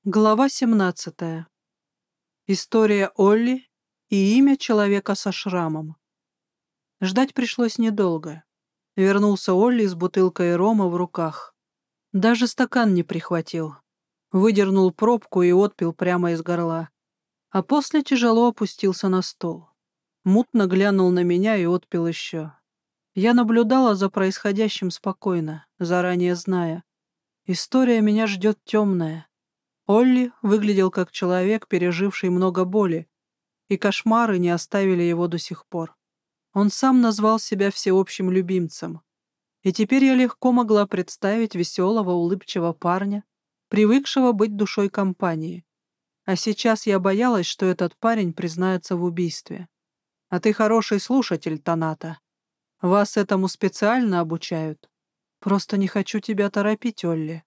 Глава 17. История Олли и имя человека со шрамом. Ждать пришлось недолго. Вернулся Олли с бутылкой рома в руках. Даже стакан не прихватил. Выдернул пробку и отпил прямо из горла. А после тяжело опустился на стол. Мутно глянул на меня и отпил еще. Я наблюдала за происходящим спокойно, заранее зная. История меня ждет темная. Олли выглядел как человек, переживший много боли, и кошмары не оставили его до сих пор. Он сам назвал себя всеобщим любимцем. И теперь я легко могла представить веселого, улыбчивого парня, привыкшего быть душой компании. А сейчас я боялась, что этот парень признается в убийстве. А ты хороший слушатель, Таната. Вас этому специально обучают? Просто не хочу тебя торопить, Олли.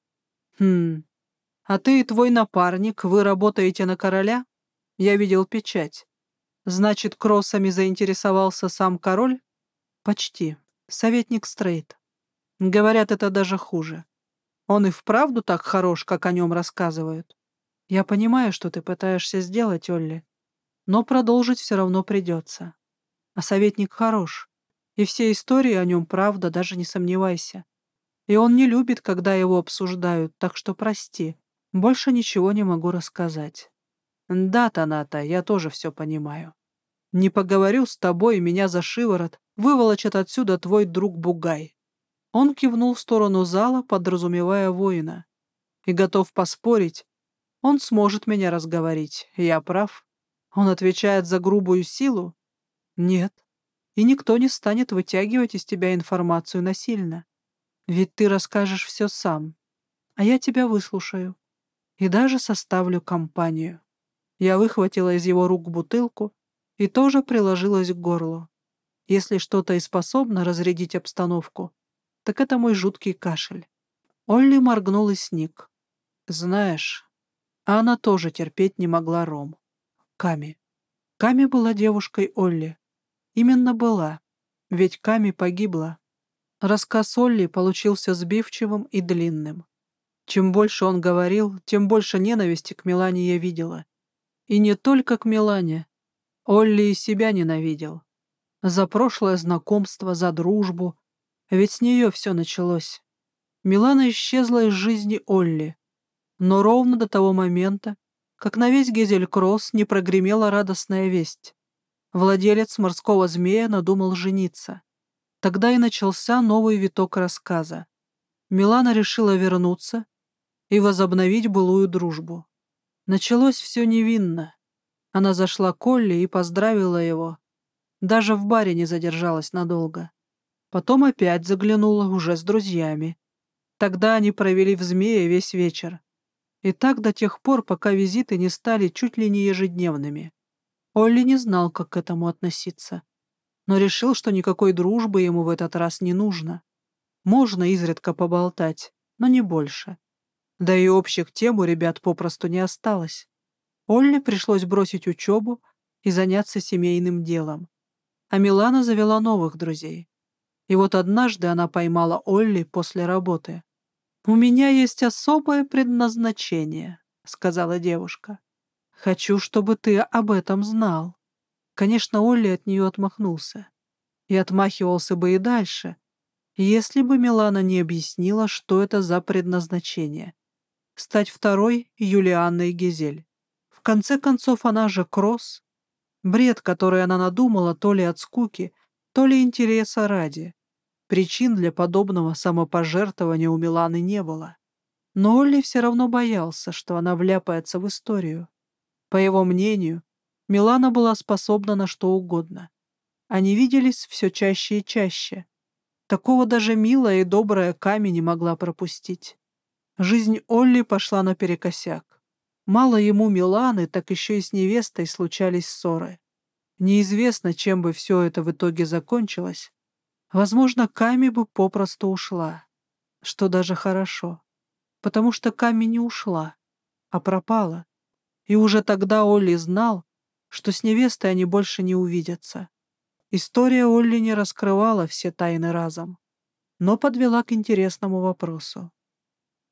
А ты и твой напарник, вы работаете на короля? Я видел печать. Значит, кроссами заинтересовался сам король? Почти. Советник Стрейт. Говорят, это даже хуже. Он и вправду так хорош, как о нем рассказывают? Я понимаю, что ты пытаешься сделать, Олли, но продолжить все равно придется. А советник хорош, и все истории о нем правда, даже не сомневайся. И он не любит, когда его обсуждают, так что прости. Больше ничего не могу рассказать. Да, Таната, я тоже все понимаю. Не поговорю с тобой, меня за шиворот выволочет отсюда твой друг Бугай. Он кивнул в сторону зала, подразумевая воина. И готов поспорить, он сможет меня разговорить. Я прав. Он отвечает за грубую силу? Нет. И никто не станет вытягивать из тебя информацию насильно. Ведь ты расскажешь все сам, а я тебя выслушаю и даже составлю компанию. Я выхватила из его рук бутылку и тоже приложилась к горлу. Если что-то и способно разрядить обстановку, так это мой жуткий кашель. Олли моргнул и сник. Знаешь, а она тоже терпеть не могла ром. Ками. Ками была девушкой Олли. Именно была, ведь Ками погибла. Рассказ Олли получился сбивчивым и длинным. Чем больше он говорил, тем больше ненависти к Милане я видела. И не только к Милане. Олли и себя ненавидел. За прошлое знакомство, за дружбу. Ведь с нее все началось. Милана исчезла из жизни Олли. Но ровно до того момента, как на весь Гезель-Кросс не прогремела радостная весть. Владелец морского змея надумал жениться. Тогда и начался новый виток рассказа. Милана решила вернуться и возобновить былую дружбу. Началось все невинно. Она зашла к Олли и поздравила его. Даже в баре не задержалась надолго. Потом опять заглянула уже с друзьями. Тогда они провели в «Змее» весь вечер. И так до тех пор, пока визиты не стали чуть ли не ежедневными. Олли не знал, как к этому относиться, но решил, что никакой дружбы ему в этот раз не нужно. Можно изредка поболтать, но не больше. Да и общих тем у ребят попросту не осталось. Олли пришлось бросить учебу и заняться семейным делом. А Милана завела новых друзей. И вот однажды она поймала Олли после работы. «У меня есть особое предназначение», — сказала девушка. «Хочу, чтобы ты об этом знал». Конечно, Олли от нее отмахнулся. И отмахивался бы и дальше, если бы Милана не объяснила, что это за предназначение. Стать второй Юлианной Гизель. В конце концов, она же Кросс. Бред, который она надумала то ли от скуки, то ли интереса ради. Причин для подобного самопожертвования у Миланы не было. Но Олли все равно боялся, что она вляпается в историю. По его мнению, Милана была способна на что угодно. Они виделись все чаще и чаще. Такого даже милая и добрая Ками не могла пропустить. Жизнь Олли пошла наперекосяк. Мало ему Миланы, так еще и с невестой случались ссоры. Неизвестно, чем бы все это в итоге закончилось. Возможно, Ками бы попросту ушла. Что даже хорошо. Потому что Ками не ушла, а пропала. И уже тогда Олли знал, что с невестой они больше не увидятся. История Олли не раскрывала все тайны разом, но подвела к интересному вопросу.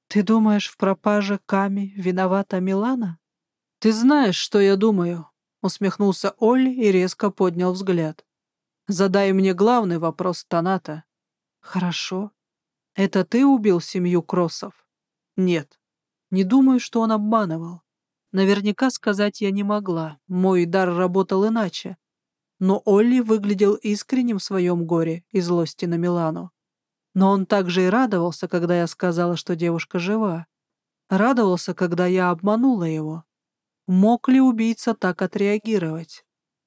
Ты думаешь, в пропаже Ками виновата Милана? Ты знаешь, что я думаю, усмехнулся Олли и резко поднял взгляд. Задай мне главный вопрос, Таната. Хорошо. Это ты убил семью Кроссов? Нет. Не думаю, что он обманывал. Наверняка сказать я не могла, мой дар работал иначе. Но Олли выглядел искренним в своем горе и злости на Милану. Но он также и радовался, когда я сказала, что девушка жива. Радовался, когда я обманула его. Мог ли убийца так отреагировать?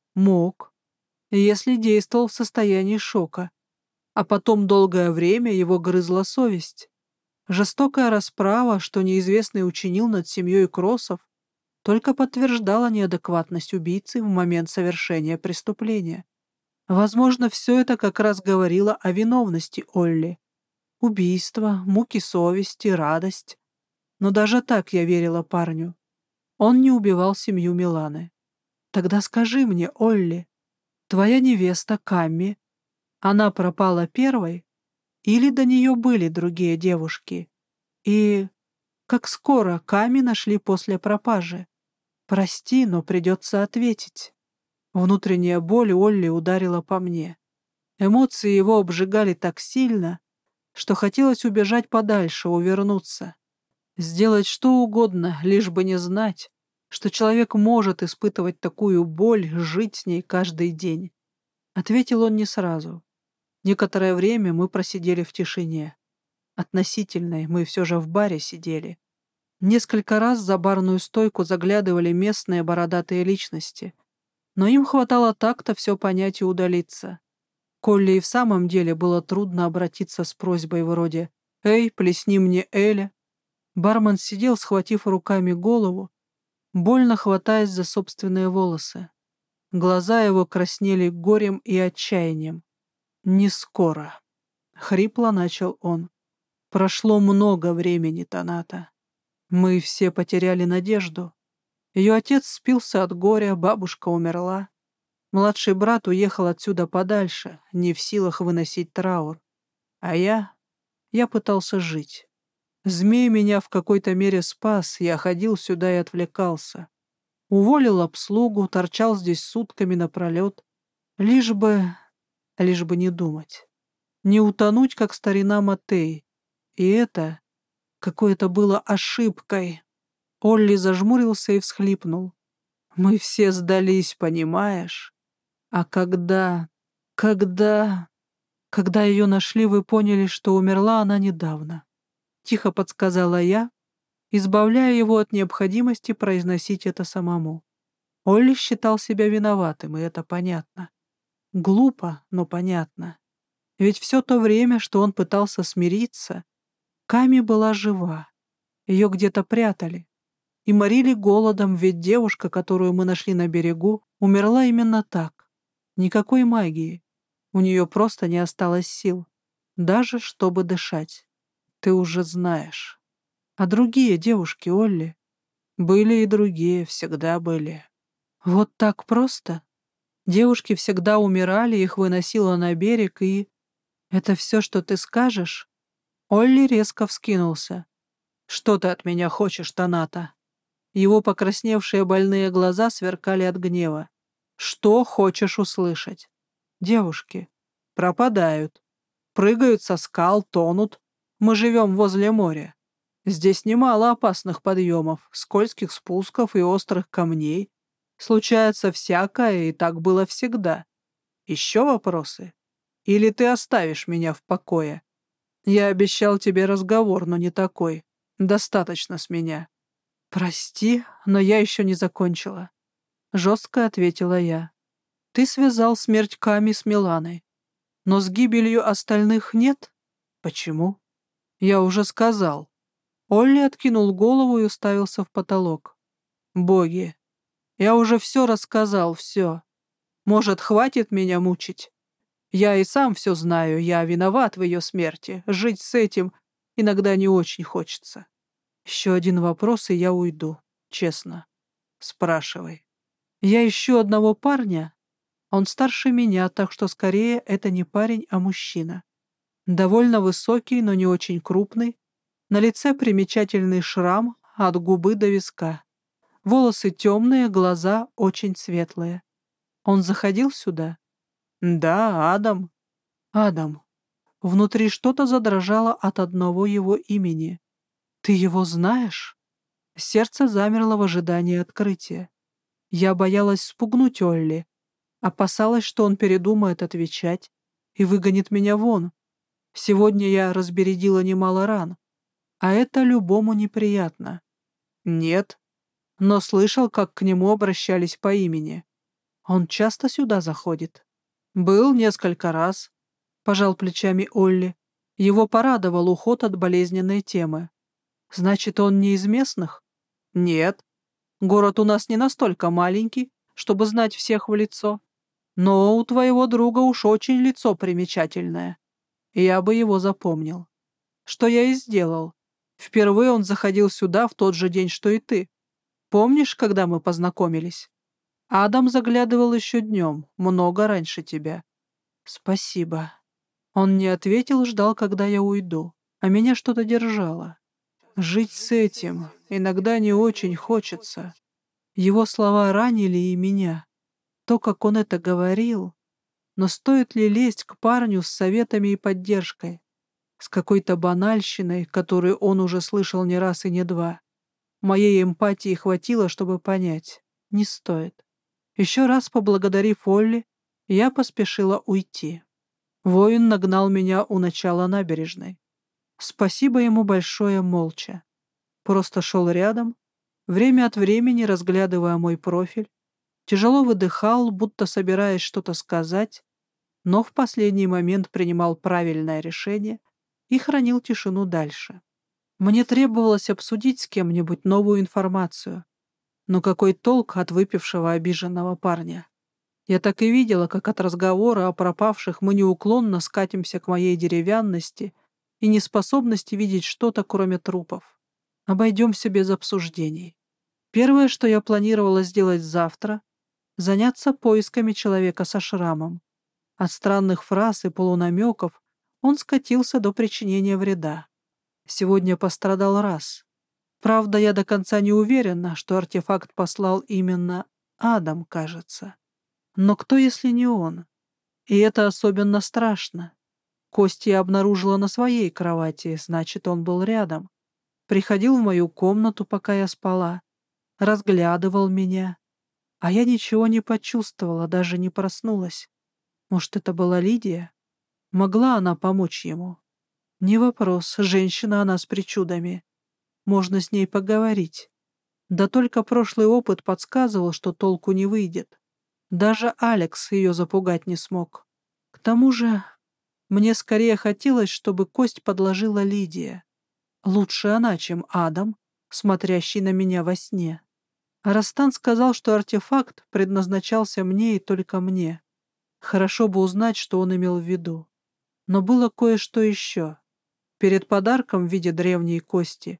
Мог, если действовал в состоянии шока. А потом долгое время его грызла совесть. Жестокая расправа, что неизвестный учинил над семьей Кроссов, только подтверждала неадекватность убийцы в момент совершения преступления. Возможно, все это как раз говорило о виновности Олли. Убийство, муки совести, радость. Но даже так я верила парню. Он не убивал семью Миланы. Тогда скажи мне, Олли, твоя невеста Камми, она пропала первой или до нее были другие девушки? И как скоро Камми нашли после пропажи? Прости, но придется ответить. Внутренняя боль Олли ударила по мне. Эмоции его обжигали так сильно, что хотелось убежать подальше, увернуться. Сделать что угодно, лишь бы не знать, что человек может испытывать такую боль, жить с ней каждый день. Ответил он не сразу. Некоторое время мы просидели в тишине. Относительной, мы все же в баре сидели. Несколько раз за барную стойку заглядывали местные бородатые личности, но им хватало такта все понять и удалиться. Колли и в самом деле было трудно обратиться с просьбой вроде «Эй, плесни мне Эля». Бармен сидел, схватив руками голову, больно хватаясь за собственные волосы. Глаза его краснели горем и отчаянием. «Не скоро», — хрипло начал он. «Прошло много времени, Таната. Мы все потеряли надежду. Ее отец спился от горя, бабушка умерла. Младший брат уехал отсюда подальше, не в силах выносить траур. А я пытался жить. Змей меня в какой-то мере спас, я ходил сюда и отвлекался. Уволил обслугу, торчал здесь сутками напролет, лишь бы не думать. Не утонуть, как старина Матей. И это какое-то было ошибкой. Олли зажмурился и всхлипнул. Мы все сдались, понимаешь? А когда ее нашли, вы поняли, что умерла она недавно. Тихо подсказала я, избавляя его от необходимости произносить это самому. Олли считал себя виноватым, и это понятно. Глупо, но понятно. Ведь все то время, что он пытался смириться, Ками была жива. Ее где-то прятали. И морили голодом, ведь девушка, которую мы нашли на берегу, умерла именно так. Никакой магии. У нее просто не осталось сил. Даже чтобы дышать. Ты уже знаешь. А другие девушки, Олли? Были и другие, всегда были. Вот так просто? Девушки всегда умирали, их выносило на берег, и... Это все, что ты скажешь? Олли резко вскинулся. Что ты от меня хочешь, Таната? Его покрасневшие больные глаза сверкали от гнева. Что хочешь услышать? Девушки пропадают, прыгают со скал, тонут. Мы живем возле моря. Здесь немало опасных подъемов, скользких спусков и острых камней. Случается всякое, и так было всегда. Еще вопросы? Или ты оставишь меня в покое? Я обещал тебе разговор, но не такой. Достаточно с меня. Прости, но я еще не закончила. Жестко ответила я. Ты связал смерть Ками с Миланой. Но с гибелью остальных нет? Почему? Я уже сказал. Олли откинул голову и уставился в потолок. Боги, я уже все рассказал, все. Может, хватит меня мучить? Я и сам все знаю, я виноват в ее смерти. Жить с этим иногда не очень хочется. Еще один вопрос, и я уйду. Честно. Спрашивай. Я ищу одного парня. Он старше меня, так что скорее это не парень, а мужчина. Довольно высокий, но не очень крупный. На лице примечательный шрам от губы до виска. Волосы темные, глаза очень светлые. Он заходил сюда? Да, Адам. Адам. Внутри что-то задрожало от одного его имени. Ты его знаешь? Сердце замерло в ожидании открытия. Я боялась спугнуть Олли, опасалась, что он передумает отвечать и выгонит меня вон. Сегодня я разбередила немало ран, а это любому неприятно. Нет, но слышал, как к нему обращались по имени. Он часто сюда заходит. Был несколько раз, пожал плечами Олли. Его порадовал уход от болезненной темы. Значит, он не из местных? Нет. Город у нас не настолько маленький, чтобы знать всех в лицо. Но у твоего друга уж очень лицо примечательное. Я бы его запомнил. Что я и сделал. Впервые он заходил сюда в тот же день, что и ты. Помнишь, когда мы познакомились? Адам заглядывал еще днем, много раньше тебя. Спасибо. Он не ответил, ждал, когда я уйду, а меня что-то держало. Жить с этим иногда не очень хочется. Его слова ранили и меня. То, как он это говорил. Но стоит ли лезть к парню с советами и поддержкой? С какой-то банальщиной, которую он уже слышал не раз и не два. Моей эмпатии хватило, чтобы понять. Не стоит. Еще раз поблагодарив Олли, я поспешила уйти. Воин нагнал меня у начала набережной. Спасибо ему большое молча. Просто шел рядом, время от времени разглядывая мой профиль, тяжело выдыхал, будто собираясь что-то сказать, но в последний момент принимал правильное решение и хранил тишину дальше. Мне требовалось обсудить с кем-нибудь новую информацию, но какой толк от выпившего обиженного парня? Я так и видела, как от разговора о пропавших мы неуклонно скатимся к моей деревянности и неспособности видеть что-то, кроме трупов. Обойдемся без обсуждений. Первое, что я планировала сделать завтра, заняться поисками человека со шрамом. От странных фраз и полунамеков он скатился до причинения вреда. Сегодня пострадал раз. Правда, я до конца не уверена, что артефакт послал именно Адам, кажется. Но кто, если не он? И это особенно страшно. Кость я обнаружила на своей кровати, значит, он был рядом. Приходил в мою комнату, пока я спала, разглядывал меня. А я ничего не почувствовала, даже не проснулась. Может, это была Лидия? Могла она помочь ему? Не вопрос, женщина она с причудами. Можно с ней поговорить. Да только прошлый опыт подсказывал, что толку не выйдет. Даже Алекс ее запугать не смог. К тому же, мне скорее хотелось, чтобы кость подложила Лидия. Лучше она, чем Адам, смотрящий на меня во сне. Арастан сказал, что артефакт предназначался мне и только мне. Хорошо бы узнать, что он имел в виду. Но было кое-что еще. Перед подарком в виде древней кости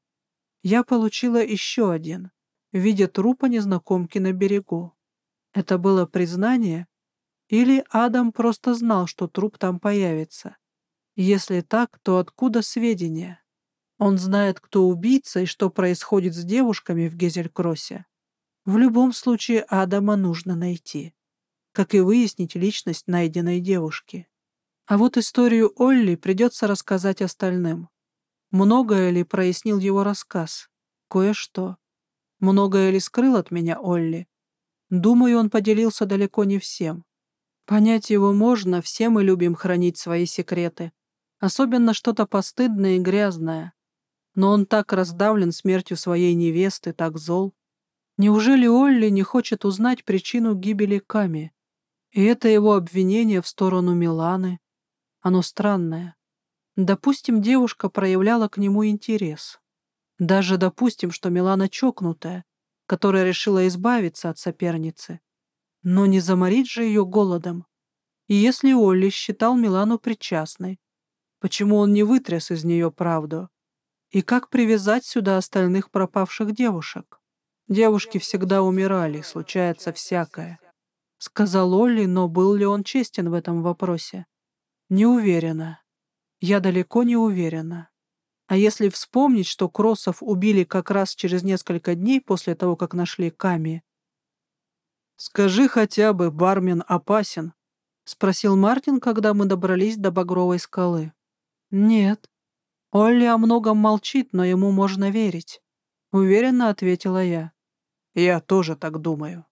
я получила еще один, в виде трупа незнакомки на берегу. Это было признание? Или Адам просто знал, что труп там появится? Если так, то откуда сведения? Он знает, кто убийца и что происходит с девушками в Гезель-Кроссе. В любом случае Адама нужно найти, как и выяснить личность найденной девушки. А вот историю Олли придется рассказать остальным. Многое ли прояснил его рассказ? Кое-что. Многое ли скрыл от меня Олли? Думаю, он поделился далеко не всем. Понять его можно, все мы любим хранить свои секреты. Особенно что-то постыдное и грязное. Но он так раздавлен смертью своей невесты, так зол. Неужели Олли не хочет узнать причину гибели Ками? И это его обвинение в сторону Миланы. Оно странное. Допустим, девушка проявляла к нему интерес. Даже допустим, что Милана чокнутая, которая решила избавиться от соперницы. Но не заморить же ее голодом. И если Олли считал Милану причастной, почему он не вытряс из нее правду? И как привязать сюда остальных пропавших девушек? Девушки всегда умирали, случается всякое. Сказал Олли, но был ли он честен в этом вопросе? Не уверена. Я далеко не уверена. А если вспомнить, что Кроссов убили как раз через несколько дней после того, как нашли Ками. «Скажи хотя бы, бармен опасен?» — спросил Мартин, когда мы добрались до Багровой скалы. «Нет. Олли о многом молчит, но ему можно верить», — уверенно ответила я. «Я тоже так думаю».